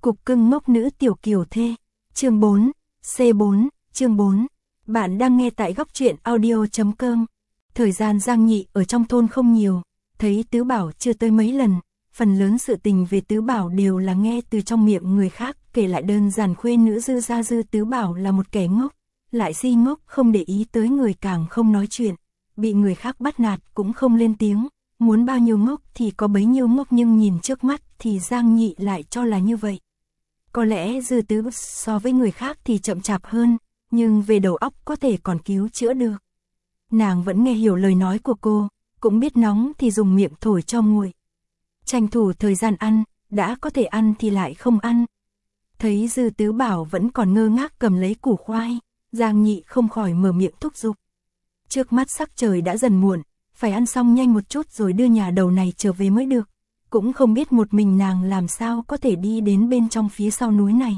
Cục cưng ngốc nữ tiểu kiều thê. Chương 4, C4, chương 4. Bạn đang nghe tại góc truyện audio.com. Thời gian Giang Nhị ở trong thôn không nhiều, thấy Tứ Bảo chưa tới mấy lần, phần lớn sự tình về Tứ Bảo đều là nghe từ trong miệng người khác, kể lại đơn giản khuê nữ Dư gia Dư Tứ Bảo là một kẻ ngốc, lại si ngốc, không để ý tới người, càng không nói chuyện, bị người khác bắt nạt cũng không lên tiếng, muốn bao nhiêu ngốc thì có bấy nhiêu ngốc, nhưng nhìn trước mắt thì Giang Nhị lại cho là như vậy. Có lẽ Dư Tứ so với người khác thì chậm chạp hơn, nhưng về đầu óc có thể còn cứu chữa được. Nàng vẫn nghe hiểu lời nói của cô, cũng biết nóng thì dùng miệng thổi cho nguội. Tranh thủ thời gian ăn, đã có thể ăn thì lại không ăn. Thấy Dư Tứ Bảo vẫn còn ngơ ngác cầm lấy củ khoai, Giang Nhị không khỏi mở miệng thúc giục. Trước mắt sắc trời đã dần muộn, phải ăn xong nhanh một chút rồi đưa nhà đầu này trở về mới được. Cũng không biết một mình nàng làm sao có thể đi đến bên trong phía sau núi này.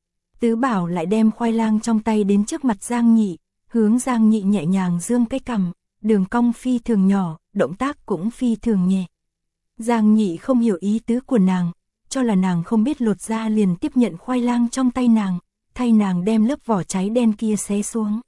Tứ Bảo lại đem khoai lang trong tay đến trước mặt Giang Nhị, hướng Giang Nhị nhẹ nhàng dương cái cằm, đường cong phi thường nhỏ, động tác cũng phi thường nhẹ. Giang Nhị không hiểu ý tứ của nàng, cho là nàng không biết lột ra, liền tiếp nhận khoai lang trong tay nàng, thay nàng đem lớp vỏ cháy đen kia xé xuống.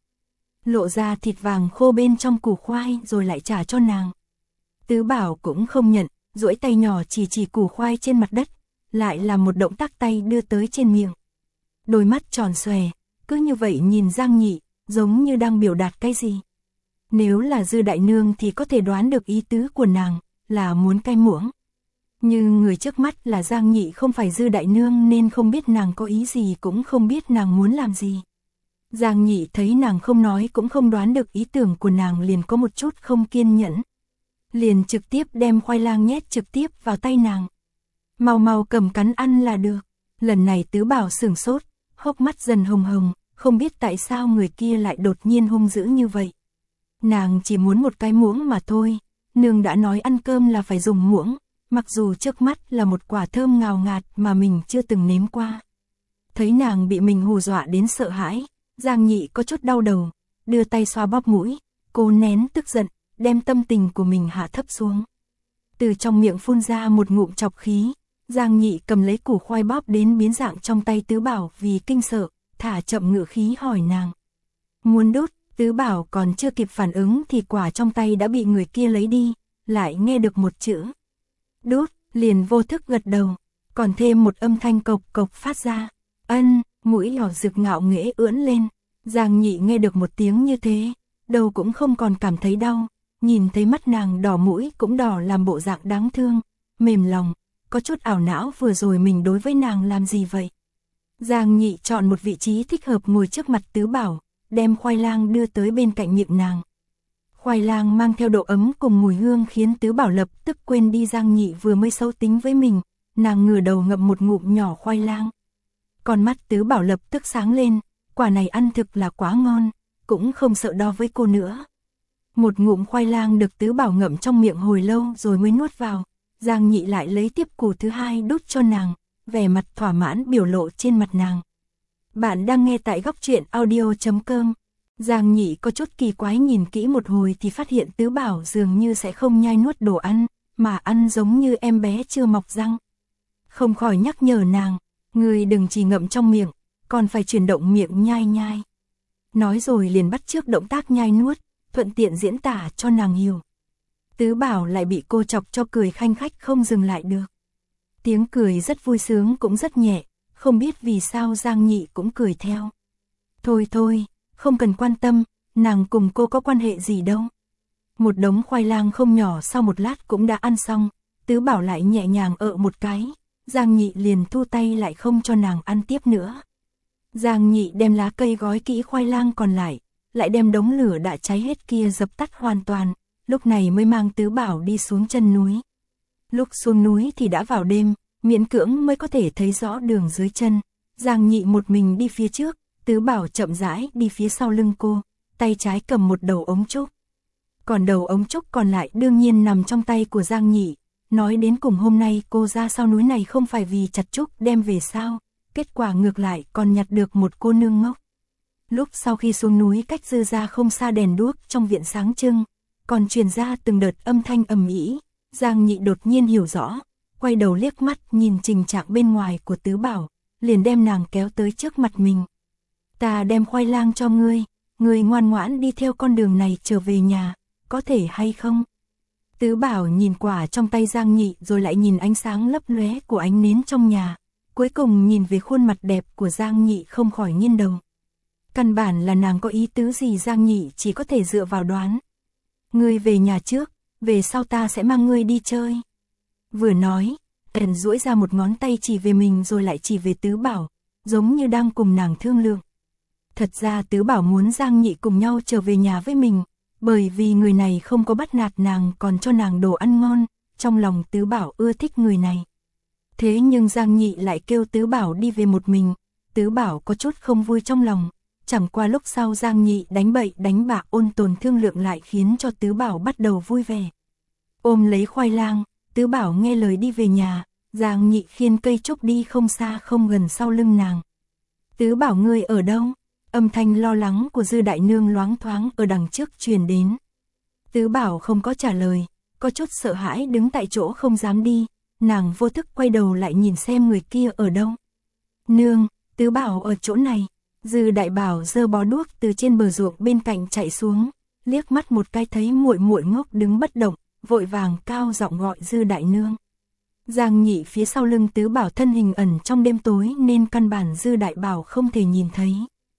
Lộ ra thịt vàng khô bên trong củ khoai rồi lại trả cho nàng. Tứ Bảo cũng không nhận, duỗi tay nhỏ chỉ củ khoai trên mặt đất, lại là một động tác tay đưa tới trên miệng. Đôi mắt tròn xòe, cứ như vậy nhìn Giang Nhị, giống như đang biểu đạt cái gì. Nếu là Dư đại nương thì có thể đoán được ý tứ của nàng, là muốn cay muỗng. Nhưng người trước mắt là Giang Nhị, không phải Dư đại nương, nên không biết nàng có ý gì, cũng không biết nàng muốn làm gì. Giang Nhị thấy nàng không nói cũng không đoán được ý tưởng của nàng, liền có một chút không kiên nhẫn. Liền trực tiếp đem khoai lang nhét trực tiếp vào tay nàng. Mau mau cầm cắn ăn là được. Lần này Tứ Bảo sửng sốt, hốc mắt dần hồng hồng, không biết tại sao người kia lại đột nhiên hung dữ như vậy. Nàng chỉ muốn một cái muỗng mà thôi, nương đã nói ăn cơm là phải dùng muỗng, mặc dù trước mắt là một quả thơm ngào ngạt mà mình chưa từng nếm qua. Thấy nàng bị mình hù dọa đến sợ hãi, Giang Nhị có chút đau đầu, đưa tay xoa bóp mũi, cô nén tức giận, đem tâm tình của mình hạ thấp xuống. Từ trong miệng phun ra một ngụm chọc khí, Giang Nhị cầm lấy củ khoai bóp đến biến dạng trong tay Tứ Bảo, vì kinh sợ, thả chậm ngựa khí hỏi nàng. Muốn đút, Tứ Bảo còn chưa kịp phản ứng thì quả trong tay đã bị người kia lấy đi, lại nghe được một chữ. Đút, liền vô thức gật đầu, còn thêm một âm thanh cộc cộc phát ra. Ân, mũi nhỏ rực ngạo nghễ ưỡn lên. Giang Nhị nghe được một tiếng như thế, đầu cũng không còn cảm thấy đau, nhìn thấy mắt nàng đỏ, mũi cũng đỏ, làm bộ dạng đáng thương, mềm lòng, có chút ảo não vừa rồi mình đối với nàng làm gì vậy. Giang Nhị chọn một vị trí thích hợp ngồi trước mặt Tứ Bảo, đem khoai lang đưa tới bên cạnh miệng nàng. Khoai lang mang theo độ ấm cùng mùi hương khiến Tứ Bảo lập tức quên đi Giang Nhị vừa mới xấu tính với mình, nàng ngửa đầu ngậm một ngụm nhỏ khoai lang. Con mắt Tứ Bảo lập tức sáng lên, quả này ăn thực là quá ngon, cũng không sợ đo với cô nữa. Một ngụm khoai lang được Tứ Bảo ngậm trong miệng hồi lâu rồi mới nuốt vào, Giang Nhị lại lấy tiếp củ thứ hai đút cho nàng, vẻ mặt thỏa mãn biểu lộ trên mặt nàng. Bạn đang nghe tại góc truyện audio.com. Giang Nhị có chút kỳ quái, nhìn kỹ một hồi thì phát hiện Tứ Bảo dường như sẽ không nhai nuốt đồ ăn, mà ăn giống như em bé chưa mọc răng. Không khỏi nhắc nhở nàng, người đừng chỉ ngậm trong miệng, còn phải chuyển động miệng nhai nhai. Nói rồi liền bắt chước động tác nhai nuốt, thuận tiện diễn tả cho nàng hiểu. Tứ Bảo lại bị cô chọc cho cười khanh khách không dừng lại được. Tiếng cười rất vui sướng cũng rất nhẹ, không biết vì sao Giang Nhị cũng cười theo. Thôi thôi, không cần quan tâm, nàng cùng cô có quan hệ gì đâu. Một đống khoai lang không nhỏ sau một lát cũng đã ăn xong, Tứ Bảo lại nhẹ nhàng một cái, Giang Nhị liền thu tay lại không cho nàng ăn tiếp nữa. Giang Nhị đem lá cây gói kỹ khoai lang còn lại đem đống lửa đã cháy hết kia dập tắt hoàn toàn, lúc này mới mang Tứ Bảo đi xuống chân núi. Lúc xuống núi thì đã vào đêm, miễn cưỡng mới có thể thấy rõ đường dưới chân. Giang Nhị một mình đi phía trước, Tứ Bảo chậm rãi đi phía sau lưng cô, tay trái cầm một đầu ống trúc. Còn đầu ống trúc còn lại đương nhiên nằm trong tay của Giang Nhị. Nói đến cùng hôm nay cô ra sau núi này không phải vì chặt trúc đem về sao, kết quả ngược lại còn nhặt được một cô nương ngốc. Lúc sau khi xuống núi cách Dư gia không xa, đèn đuốc trong viện sáng trưng, còn truyền ra từng đợt âm thanh ầm ĩ. Giang Nhị đột nhiên hiểu rõ, quay đầu liếc mắt nhìn tình trạng bên ngoài của Tứ Bảo, liền đem nàng kéo tới trước mặt mình. Ta đem khoai lang cho ngươi, ngươi ngoan ngoãn đi theo con đường này trở về nhà, có thể hay không? Tứ Bảo nhìn quả trong tay Giang Nhị rồi lại nhìn ánh sáng lấp lóe của ánh nến trong nhà, cuối cùng nhìn về khuôn mặt đẹp của Giang Nhị không khỏi nghiêng đầu. Căn bản là nàng có ý tứ gì Giang Nhị chỉ có thể dựa vào đoán. Ngươi về nhà trước, về sau ta sẽ mang ngươi đi chơi. Vừa nói, Tần duỗi ra một ngón tay chỉ về mình rồi lại chỉ về Tứ Bảo, giống như đang cùng nàng thương lượng. Thật ra Tứ Bảo muốn Giang Nhị cùng nhau trở về nhà với mình, bởi vì người này không có bắt nạt nàng còn cho nàng đồ ăn ngon, trong lòng Tứ Bảo ưa thích người này. Thế nhưng Giang Nhị lại kêu Tứ Bảo đi về một mình, Tứ Bảo có chút không vui trong lòng, chẳng qua lúc sau Giang Nhị đánh bậy đánh bạ ôn tồn thương lượng lại khiến cho Tứ Bảo bắt đầu vui vẻ. Ôm lấy khoai lang, Tứ Bảo nghe lời đi về nhà, Giang Nhị khiêng cây trúc đi không xa không gần sau lưng nàng. Tứ Bảo ngươi ở đâu? Âm thanh lo lắng của Dư Đại Nương loáng thoáng ở đằng trước truyền đến. Tứ Bảo không có trả lời, có chút sợ hãi đứng tại chỗ không dám đi, nàng vô thức quay đầu lại nhìn xem người kia ở đâu. Nương, Tứ Bảo ở chỗ này. Dư Đại Bảo giơ bó đuốc từ trên bờ ruộng bên cạnh chạy xuống, liếc mắt một cái thấy muội muội ngốc đứng bất động, vội vàng cao giọng gọi Dư Đại Nương. Giang Nhị phía sau lưng Tứ Bảo thân hình ẩn trong đêm tối nên căn bản Dư Đại Bảo không thể nhìn thấy.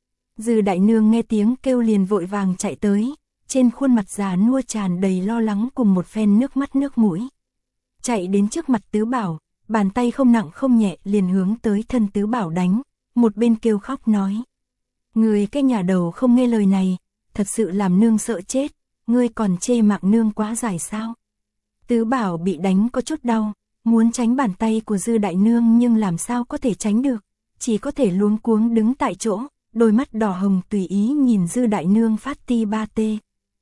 Dư Đại Nương nghe tiếng kêu liền vội vàng chạy tới, trên khuôn mặt già nua tràn đầy lo lắng cùng một phen nước mắt nước mũi. Chạy đến trước mặt Tứ Bảo, bàn tay không nặng không nhẹ liền hướng tới thân Tứ Bảo đánh, một bên kêu khóc nói. Người cái nhà đầu không nghe lời này, thật sự làm nương sợ chết, ngươi còn chê mạng nương quá dài sao? Tứ Bảo bị đánh có chút đau, muốn tránh bàn tay của Dư Đại Nương nhưng làm sao có thể tránh được, chỉ có thể luống cuống đứng tại chỗ, đôi mắt đỏ hồng tùy ý nhìn Dư Đại Nương phát ti ba tê.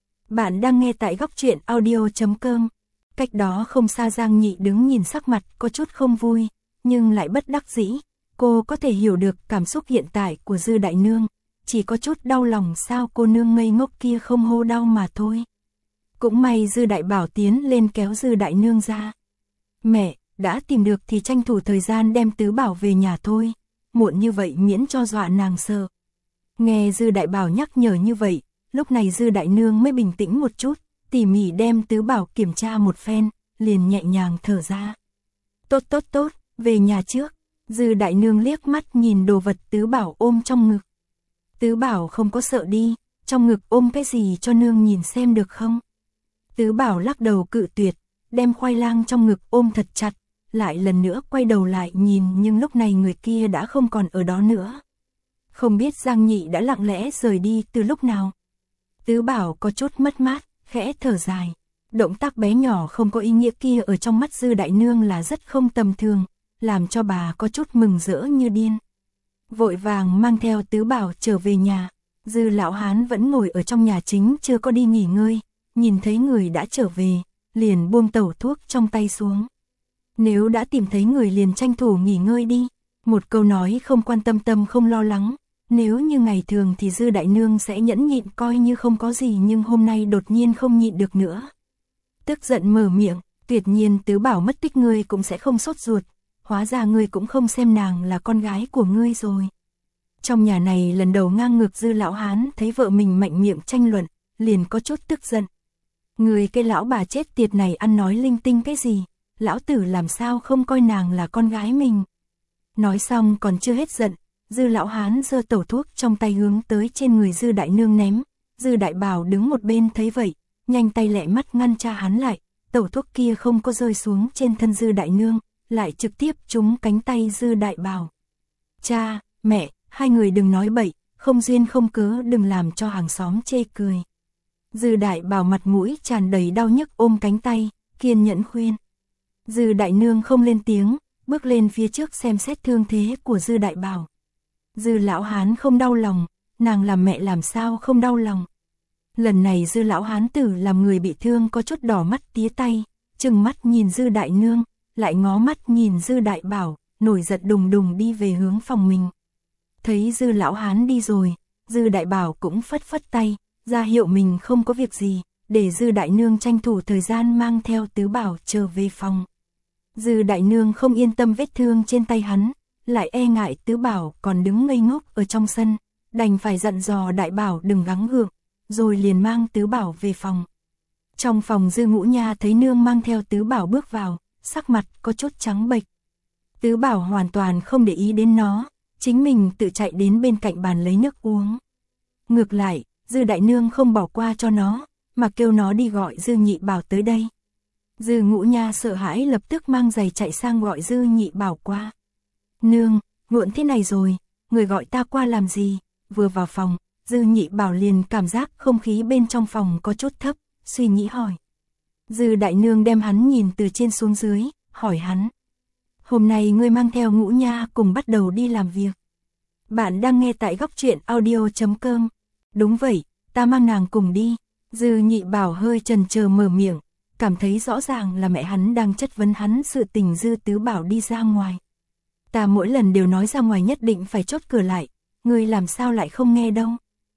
Bạn đang nghe tại góc truyện audio.com. Cách đó không xa Giang Nhị đứng nhìn sắc mặt có chút không vui, nhưng lại bất đắc dĩ, cô có thể hiểu được cảm xúc hiện tại của Dư Đại Nương, chỉ có chút đau lòng sao cô nương ngây ngốc kia không hô đau mà thôi. Cũng may Dư Đại Bảo tiến lên kéo Dư Đại Nương ra. Mẹ, đã tìm được thì tranh thủ thời gian đem Tứ Bảo về nhà thôi, muộn như vậy miễn cho dọa nàng sợ. Nghe Dư Đại Bảo nhắc nhở như vậy, lúc này Dư Đại Nương mới bình tĩnh một chút, tỉ mỉ đem Tứ Bảo kiểm tra một phen, liền nhẹ nhàng thở ra. Tốt tốt tốt, về nhà trước. Dư Đại Nương liếc mắt nhìn đồ vật Tứ Bảo ôm trong ngực. Tứ Bảo không có sợ đi, trong ngực ôm cái gì cho nương nhìn xem được không? Tứ Bảo lắc đầu cự tuyệt, đem khoai lang trong ngực ôm thật chặt, lại lần nữa quay đầu lại nhìn nhưng lúc này người kia đã không còn ở đó nữa. Không biết Giang Nhị đã lặng lẽ rời đi từ lúc nào. Tứ Bảo có chút mất mát, khẽ thở dài. Động tác bé nhỏ không có ý nghĩa kia ở trong mắt Dư Đại Nương là rất không tầm thường, làm cho bà có chút mừng rỡ như điên. Vội vàng mang theo Tứ Bảo trở về nhà, Dư lão hán vẫn ngồi ở trong nhà chính chưa có đi nghỉ ngơi, nhìn thấy người đã trở về, liền buông tẩu thuốc trong tay xuống. Nếu đã tìm thấy người liền tranh thủ nghỉ ngơi đi, một câu nói không quan tâm tâm không lo lắng, nếu như ngày thường thì Dư Đại Nương sẽ nhẫn nhịn coi như không có gì nhưng hôm nay đột nhiên không nhịn được nữa. Tức giận mở miệng, tuyệt nhiên Tứ Bảo mất tích ngươi cũng sẽ không sốt ruột, hóa ra ngươi cũng không xem nàng là con gái của ngươi rồi. Trong nhà này lần đầu ngang ngược Dư lão hán thấy vợ mình mạnh miệng tranh luận, liền có chút tức giận. Người cái lão bà chết tiệt này ăn nói linh tinh cái gì, lão tử làm sao không coi nàng là con gái mình. Nói xong còn chưa hết giận, Dư lão hán giơ tẩu thuốc trong tay hướng tới trên người Dư Đại Nương ném. Dư Đại Bảo đứng một bên thấy vậy, nhanh tay lẹ mắt ngăn cha hắn lại, tẩu thuốc kia không có rơi xuống trên thân Dư Đại Nương, lại trực tiếp trúng cánh tay Dư Đại Bảo. Cha, mẹ, hai người đừng nói bậy, không duyên không cớ đừng làm cho hàng xóm chê cười. Dư Đại Bảo mặt mũi tràn đầy đau nhức ôm cánh tay, kiên nhẫn khuyên. Dư Đại Nương không lên tiếng, bước lên phía trước xem xét thương thế của Dư Đại Bảo. Dư lão hán không đau lòng, nàng làm mẹ làm sao không đau lòng. Lần này Dư lão hán tử làm người bị thương có chút đỏ mắt tía tay, trừng mắt nhìn Dư Đại Nương, lại ngó mắt nhìn Dư Đại Bảo, nổi giận đùng đùng đi về hướng phòng mình. Thấy Dư lão hán đi rồi, Dư Đại Bảo cũng phất phất tay, ra hiệu mình không có việc gì, để Dư Đại Nương tranh thủ thời gian mang theo Tứ Bảo trở về phòng. Dư Đại Nương không yên tâm vết thương trên tay hắn, lại e ngại Tứ Bảo còn đứng ngây ngốc ở trong sân, đành phải dặn dò Đại Bảo đừng gắng gượng, rồi liền mang Tứ Bảo về phòng. Trong phòng Dư Ngũ Nha thấy nương mang theo Tứ Bảo bước vào, sắc mặt có chút trắng bệch. Tứ Bảo hoàn toàn không để ý đến nó, chính mình tự chạy đến bên cạnh bàn lấy nước uống. Ngược lại, Dư đại nương không bỏ qua cho nó, mà kêu nó đi gọi Dư Nhị Bảo tới đây. Dư Ngũ Nha sợ hãi lập tức mang giày chạy sang gọi Dư Nhị Bảo qua. Nương, muộn thế này rồi, người gọi ta qua làm gì? Vừa vào phòng, Dư Nhị Bảo liền cảm giác không khí bên trong phòng có chút thấp, suy nghĩ hỏi. Dư đại nương đem hắn nhìn từ trên xuống dưới, hỏi hắn. Hôm nay ngươi mang theo Ngũ Nha cùng bắt đầu đi làm việc. Bạn đang nghe tại góc truyện audio.com. Đúng vậy, ta mang nàng cùng đi. Dư Nhị Bảo hơi chần chờ mở miệng, cảm thấy rõ ràng là mẹ hắn đang chất vấn hắn sự tình Dư Tứ Bảo đi ra ngoài. Ta mỗi lần đều nói ra ngoài nhất định phải chốt cửa lại, ngươi làm sao lại không nghe đâu.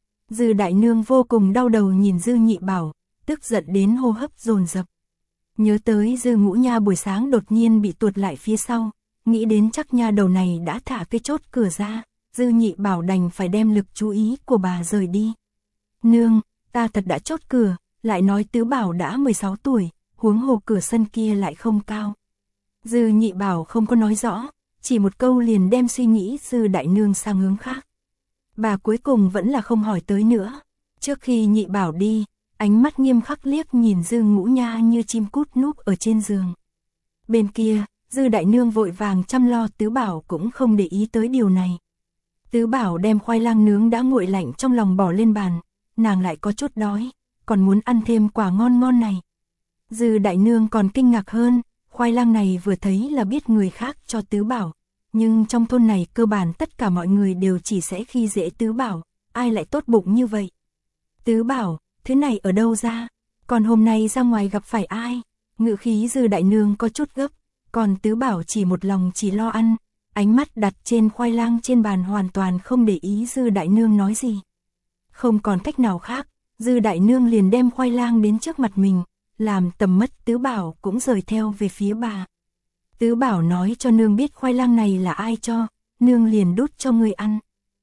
Dư đại nương vô cùng đau đầu nhìn Dư Nhị Bảo, tức giận đến hô hấp dồn dập. Nhớ tới Dư Ngũ Nha buổi sáng đột nhiên bị tuột lại phía sau, nghĩ đến chắc nha đầu này đã thả cái chốt cửa ra, Dư Nhị Bảo đành phải đem lực chú ý của bà rời đi. Nương, ta thật đã chốt cửa, lại nói Tứ Bảo đã 16 tuổi, huống hồ cửa sân kia lại không cao. Dư Nhị Bảo không có nói rõ, chỉ một câu liền đem suy nghĩ Dư đại nương sang hướng khác. Bà cuối cùng vẫn là không hỏi tới nữa. Trước khi Nhị Bảo đi, ánh mắt nghiêm khắc liếc nhìn Dư Ngũ Nha như chim cút núp ở trên giường. Bên kia, Dư đại nương vội vàng chăm lo Tứ Bảo cũng không để ý tới điều này. Tứ Bảo đem khoai lang nướng đã nguội lạnh trong lòng bỏ lên bàn, nàng lại có chút đói, còn muốn ăn thêm quả ngon ngon này. Dư đại nương còn kinh ngạc hơn, khoai lang này vừa thấy là biết người khác cho Tứ Bảo, nhưng trong thôn này cơ bản tất cả mọi người đều chỉ sẽ khi dễ Tứ Bảo, ai lại tốt bụng như vậy. Tứ Bảo, thứ này ở đâu ra, còn hôm nay ra ngoài gặp phải ai? Ngữ khí Dư đại nương có chút gấp, còn Tứ Bảo chỉ một lòng chỉ lo ăn, ánh mắt đặt trên khoai lang trên bàn hoàn toàn không để ý Dư đại nương nói gì. Không còn cách nào khác, Dư đại nương liền đem khoai lang đến trước mặt mình, làm tầm mắt Tứ Bảo cũng rời theo về phía bà. Tứ Bảo nói cho nương biết khoai lang này là ai cho, nương liền đút cho người ăn.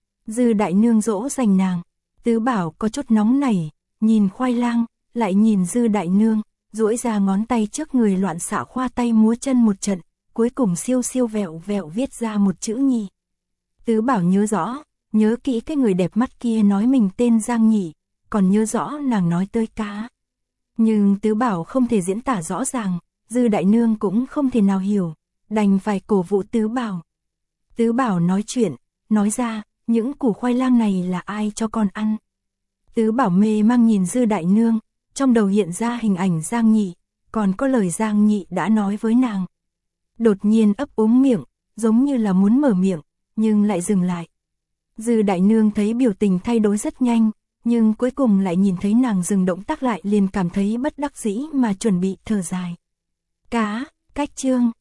Dư đại nương dỗ dành nàng, Tứ Bảo có chút nóng nảy, nhìn khoai lang, lại nhìn Dư đại nương, duỗi ra ngón tay trước người loạn xạ khoa tay múa chân một trận, cuối cùng siêu siêu vẹo vẹo viết ra một chữ Nhị. Tứ Bảo nhớ rõ, nhớ kỹ cái người đẹp mắt kia nói mình tên Giang Nhị, còn nhớ rõ nàng nói tới cá. Nhưng Tứ Bảo không thể diễn tả rõ ràng, Dư đại nương cũng không thể nào hiểu, đành phải cổ vũ Tứ Bảo. Tứ Bảo nói chuyện, nói ra, những củ khoai lang này là ai cho con ăn. Tứ Bảo mê mang nhìn Dư đại nương, trong đầu hiện ra hình ảnh Giang Nhị, còn có lời Giang Nhị đã nói với nàng. Đột nhiên ấp úng miệng, giống như là muốn mở miệng, nhưng lại dừng lại. Dư đại nương thấy biểu tình thay đổi rất nhanh, nhưng cuối cùng lại nhìn thấy nàng dừng động tác lại liền cảm thấy bất đắc dĩ mà chuẩn bị thở dài. Cá, cách chương.